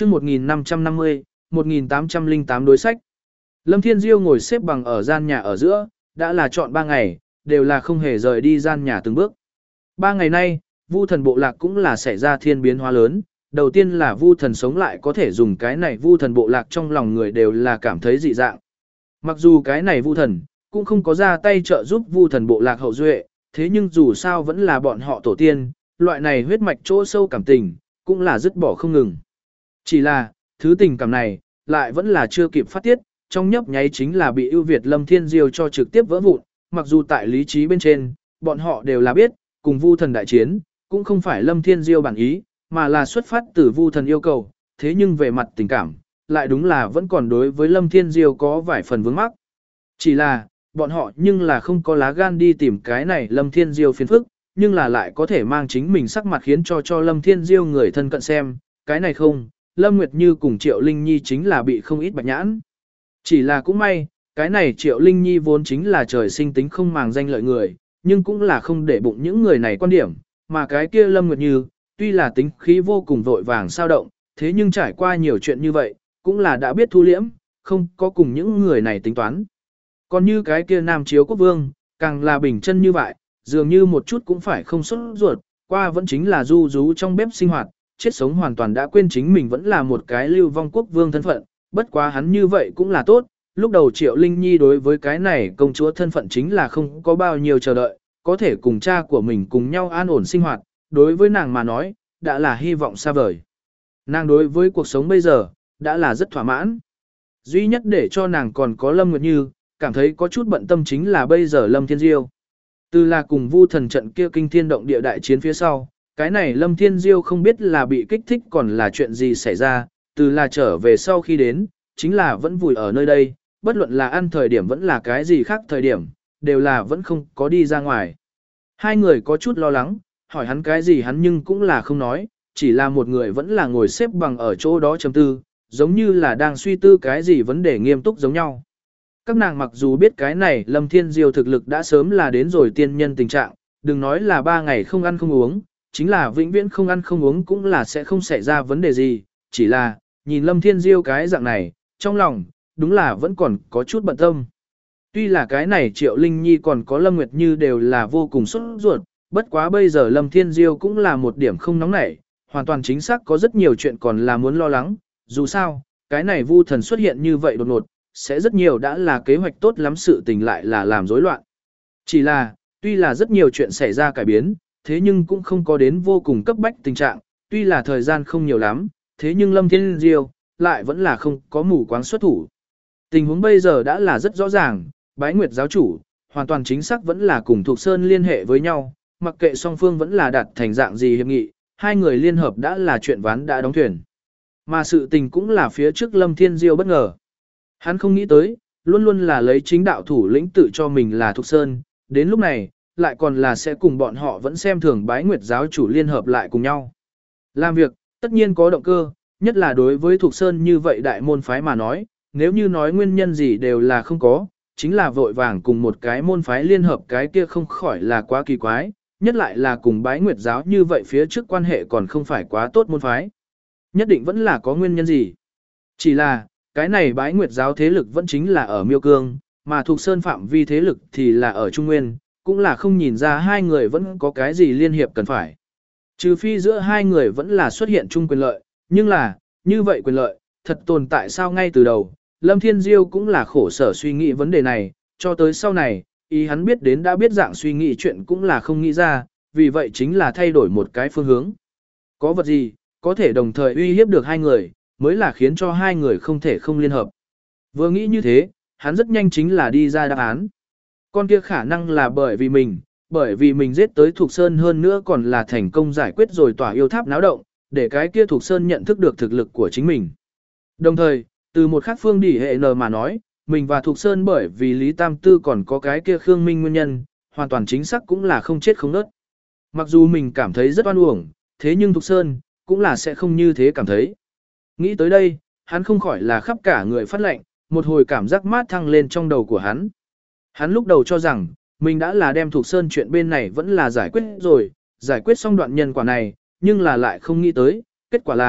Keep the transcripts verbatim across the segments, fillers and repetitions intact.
chương một nghìn năm trăm năm mươi, một nghìn tám trăm lẻ tám đối sách. Lâm Thiên Diêu ngồi xếp bằng ở gian nhà ở giữa, đã là chọn ba ngày, đều là không hề rời đi gian nhà từng bước. Ba ngày nay, Vu Thần bộ lạc cũng là xảy ra thiên biến hóa lớn, đầu tiên là Vu Thần sống lại có thể dùng cái này Vu Thần bộ lạc trong lòng người đều là cảm thấy dị dạng. Mặc dù cái này Vu Thần cũng không có ra tay trợ giúp Vu Thần bộ lạc hậu duệ, thế nhưng dù sao vẫn là bọn họ tổ tiên, loại này huyết mạch chỗ sâu cảm tình, cũng là dứt bỏ không ngừng. Chỉ là, thứ tình cảm này, lại vẫn là chưa kịp phát tiết, trong nhấp nháy chính là bị ưu việt Lâm Thiên Diêu cho trực tiếp vỡ vụn, mặc dù tại lý trí bên trên, bọn họ đều là biết, cùng Vu Thần đại chiến, cũng không phải Lâm Thiên Diêu bản ý, mà là xuất phát từ Vu Thần yêu cầu, thế nhưng về mặt tình cảm, lại đúng là vẫn còn đối với Lâm Thiên Diêu có vài phần vướng mắc. Chỉ là, bọn họ nhưng là không có lá gan đi tìm cái này Lâm Thiên Diêu phiền phức, nhưng là lại có thể mang chính mình sắc mặt khiến cho cho Lâm Thiên Diêu người thân cận xem, cái này không, Lâm Nguyệt Như cùng Triệu Linh Nhi chính là bị không ít bạch nhãn. Chỉ là cũng may, cái này Triệu Linh Nhi vốn chính là trời sinh tính không màng danh lợi người, nhưng cũng là không để bụng những người này quan điểm, mà cái kia Lâm Nguyệt Như, tuy là tính khí vô cùng vội vàng sao động, thế nhưng trải qua nhiều chuyện như vậy, cũng là đã biết thu liễm, không có cùng những người này tính toán. Còn như cái kia Nam Chiếu Quốc Vương, càng là bình chân như vậy, dường như một chút cũng phải không xuất ruột, qua vẫn chính là du rú trong bếp sinh hoạt, chết sống hoàn toàn đã quên chính mình vẫn là một cái lưu vong quốc vương thân phận, bất quá hắn như vậy cũng là tốt, lúc đầu Triệu Linh Nhi đối với cái này công chúa thân phận chính là không có bao nhiêu chờ đợi, có thể cùng cha của mình cùng nhau an ổn sinh hoạt, đối với nàng mà nói, đã là hy vọng xa vời. Nàng đối với cuộc sống bây giờ, đã là rất thỏa mãn. Duy nhất để cho nàng còn có Lâm Nguyệt Như, cảm thấy có chút bận tâm chính là bây giờ Lâm Thiên Diêu. Từ là cùng Vu Thần trận kia kinh thiên động địa đại chiến phía sau, cái này Lâm Thiên Diêu không biết là bị kích thích còn là chuyện gì xảy ra, từ là trở về sau khi đến, chính là vẫn vùi ở nơi đây, bất luận là ăn thời điểm vẫn là cái gì khác thời điểm, đều là vẫn không có đi ra ngoài. Hai người có chút lo lắng, hỏi hắn cái gì hắn nhưng cũng là không nói, chỉ là một người vẫn là ngồi xếp bằng ở chỗ đó chấm tư, giống như là đang suy tư cái gì vấn đề nghiêm túc giống nhau. Các nàng mặc dù biết cái này Lâm Thiên Diêu thực lực đã sớm là đến rồi tiên nhân tình trạng, đừng nói là ba ngày không ăn không uống, chính là vĩnh viễn không ăn không uống cũng là sẽ không xảy ra vấn đề gì, chỉ là, nhìn Lâm Thiên Diêu cái dạng này, trong lòng, đúng là vẫn còn có chút bận tâm. Tuy là cái này Triệu Linh Nhi còn có Lâm Nguyệt Như đều là vô cùng sốt ruột, bất quá bây giờ Lâm Thiên Diêu cũng là một điểm không nóng nảy, hoàn toàn chính xác có rất nhiều chuyện còn là muốn lo lắng, dù sao, cái này Vu Thần xuất hiện như vậy đột ngột, sẽ rất nhiều đã là kế hoạch tốt lắm sự tình lại là làm rối loạn. Chỉ là, tuy là rất nhiều chuyện xảy ra cải biến, thế nhưng cũng không có đến vô cùng cấp bách tình trạng, tuy là thời gian không nhiều lắm, thế nhưng Lâm Thiên Diêu lại vẫn là không có mù quáng xuất thủ. Tình huống bây giờ đã là rất rõ ràng, Bái Nguyệt giáo chủ, hoàn toàn chính xác vẫn là cùng Thục Sơn liên hệ với nhau, mặc kệ song phương vẫn là đạt thành dạng gì hiệp nghị, hai người liên hợp đã là chuyện ván đã đóng thuyền. Mà sự tình cũng là phía trước Lâm Thiên Diêu bất ngờ. Hắn không nghĩ tới, luôn luôn là lấy chính đạo thủ lĩnh tự cho mình là Thục Sơn, đến lúc này, lại còn là sẽ cùng bọn họ vẫn xem thường Bái Nguyệt giáo chủ liên hợp lại cùng nhau. Làm việc, tất nhiên có động cơ, nhất là đối với Thục Sơn như vậy đại môn phái mà nói, nếu như nói nguyên nhân gì đều là không có, chính là vội vàng cùng một cái môn phái liên hợp cái kia không khỏi là quá kỳ quái, nhất lại là cùng Bái Nguyệt giáo như vậy phía trước quan hệ còn không phải quá tốt môn phái. Nhất định vẫn là có nguyên nhân gì. Chỉ là, cái này Bái Nguyệt giáo thế lực vẫn chính là ở Miêu Cương, mà Thục Sơn phạm vi thế lực thì là ở Trung Nguyên, cũng là không nhìn ra hai người vẫn có cái gì liên hiệp cần phải. Trừ phi giữa hai người vẫn là xuất hiện chung quyền lợi, nhưng là, như vậy quyền lợi, thật tồn tại sao ngay từ đầu, Lâm Thiên Diêu cũng là khổ sở suy nghĩ vấn đề này, cho tới sau này, ý hắn biết đến đã biết dạng suy nghĩ chuyện cũng là không nghĩ ra, vì vậy chính là thay đổi một cái phương hướng. Có vật gì, có thể đồng thời uy hiếp được hai người, mới là khiến cho hai người không thể không liên hợp. Vừa nghĩ như thế, hắn rất nhanh chính là đi ra đáp án. Con kia khả năng là bởi vì mình, bởi vì mình giết tới Thục Sơn hơn nữa còn là thành công giải quyết rồi tỏa yêu tháp náo động, để cái kia Thục Sơn nhận thức được thực lực của chính mình. Đồng thời, từ một khác phương đỉ hệ n mà nói, mình và Thục Sơn bởi vì Lý Tam Tư còn có cái kia Khương Minh nguyên nhân, hoàn toàn chính xác cũng là không chết không nớt. Mặc dù mình cảm thấy rất oan uổng, thế nhưng Thục Sơn cũng là sẽ không như thế cảm thấy. Nghĩ tới đây, hắn không khỏi là khắp cả người phát lệnh, một hồi cảm giác mát thăng lên trong đầu của hắn. Hắn lúc đầu cho rằng, mình đã là đem Thục Sơn chuyện bên này vẫn là giải quyết rồi, giải quyết xong đoạn nhân quả này, nhưng là lại không nghĩ tới, kết quả là,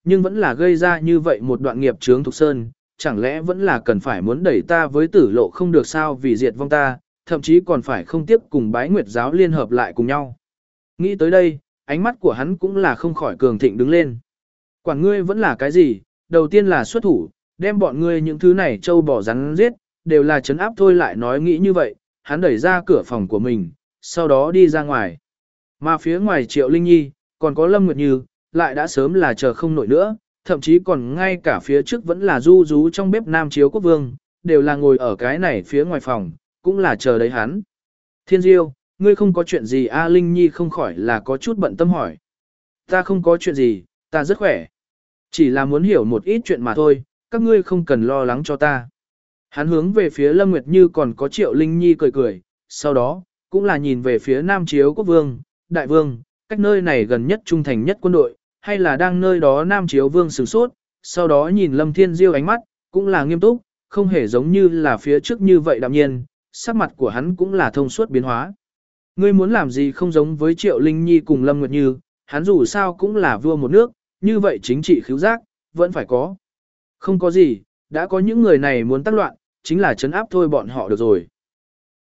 nhưng vẫn là gây ra như vậy một đoạn nghiệp chướng Thục Sơn, chẳng lẽ vẫn là cần phải muốn đẩy ta với tử lộ không được sao vì diệt vong ta, thậm chí còn phải không tiếp cùng bái nguyệt giáo liên hợp lại cùng nhau. Nghĩ tới đây, ánh mắt của hắn cũng là không khỏi cường thịnh đứng lên. Quản ngươi vẫn là cái gì, đầu tiên là xuất thủ, đem bọn ngươi những thứ này trâu bỏ rắn giết, đều là chấn áp thôi lại nói nghĩ như vậy, hắn đẩy ra cửa phòng của mình, sau đó đi ra ngoài. Mà phía ngoài Triệu Linh Nhi, còn có Lâm Nguyệt Như, lại đã sớm là chờ không nổi nữa, thậm chí còn ngay cả phía trước vẫn là du rú trong bếp Nam Chiếu Quốc Vương, đều là ngồi ở cái này phía ngoài phòng, cũng là chờ đấy hắn. Thiên Diêu, ngươi không có chuyện gì A Linh Nhi không khỏi là có chút bận tâm hỏi. Ta không có chuyện gì, ta rất khỏe. Chỉ là muốn hiểu một ít chuyện mà thôi, các ngươi không cần lo lắng cho ta. Hắn hướng về phía Lâm Nguyệt Như còn có Triệu Linh Nhi cười cười, sau đó, cũng là nhìn về phía Nam Chiếu Quốc Vương, Đại Vương, cách nơi này gần nhất trung thành nhất quân đội, hay là đang nơi đó Nam Chiếu Vương sửng sốt, sau đó nhìn Lâm Thiên Diêu ánh mắt, cũng là nghiêm túc, không hề giống như là phía trước như vậy đạm nhiên, sắc mặt của hắn cũng là thông suốt biến hóa. Ngươi muốn làm gì không giống với Triệu Linh Nhi cùng Lâm Nguyệt Như, hắn dù sao cũng là vua một nước, như vậy chính trị khứu giác, vẫn phải có. Không có gì, đã có những người này muốn tác loạn, chính là trấn áp thôi bọn họ được rồi.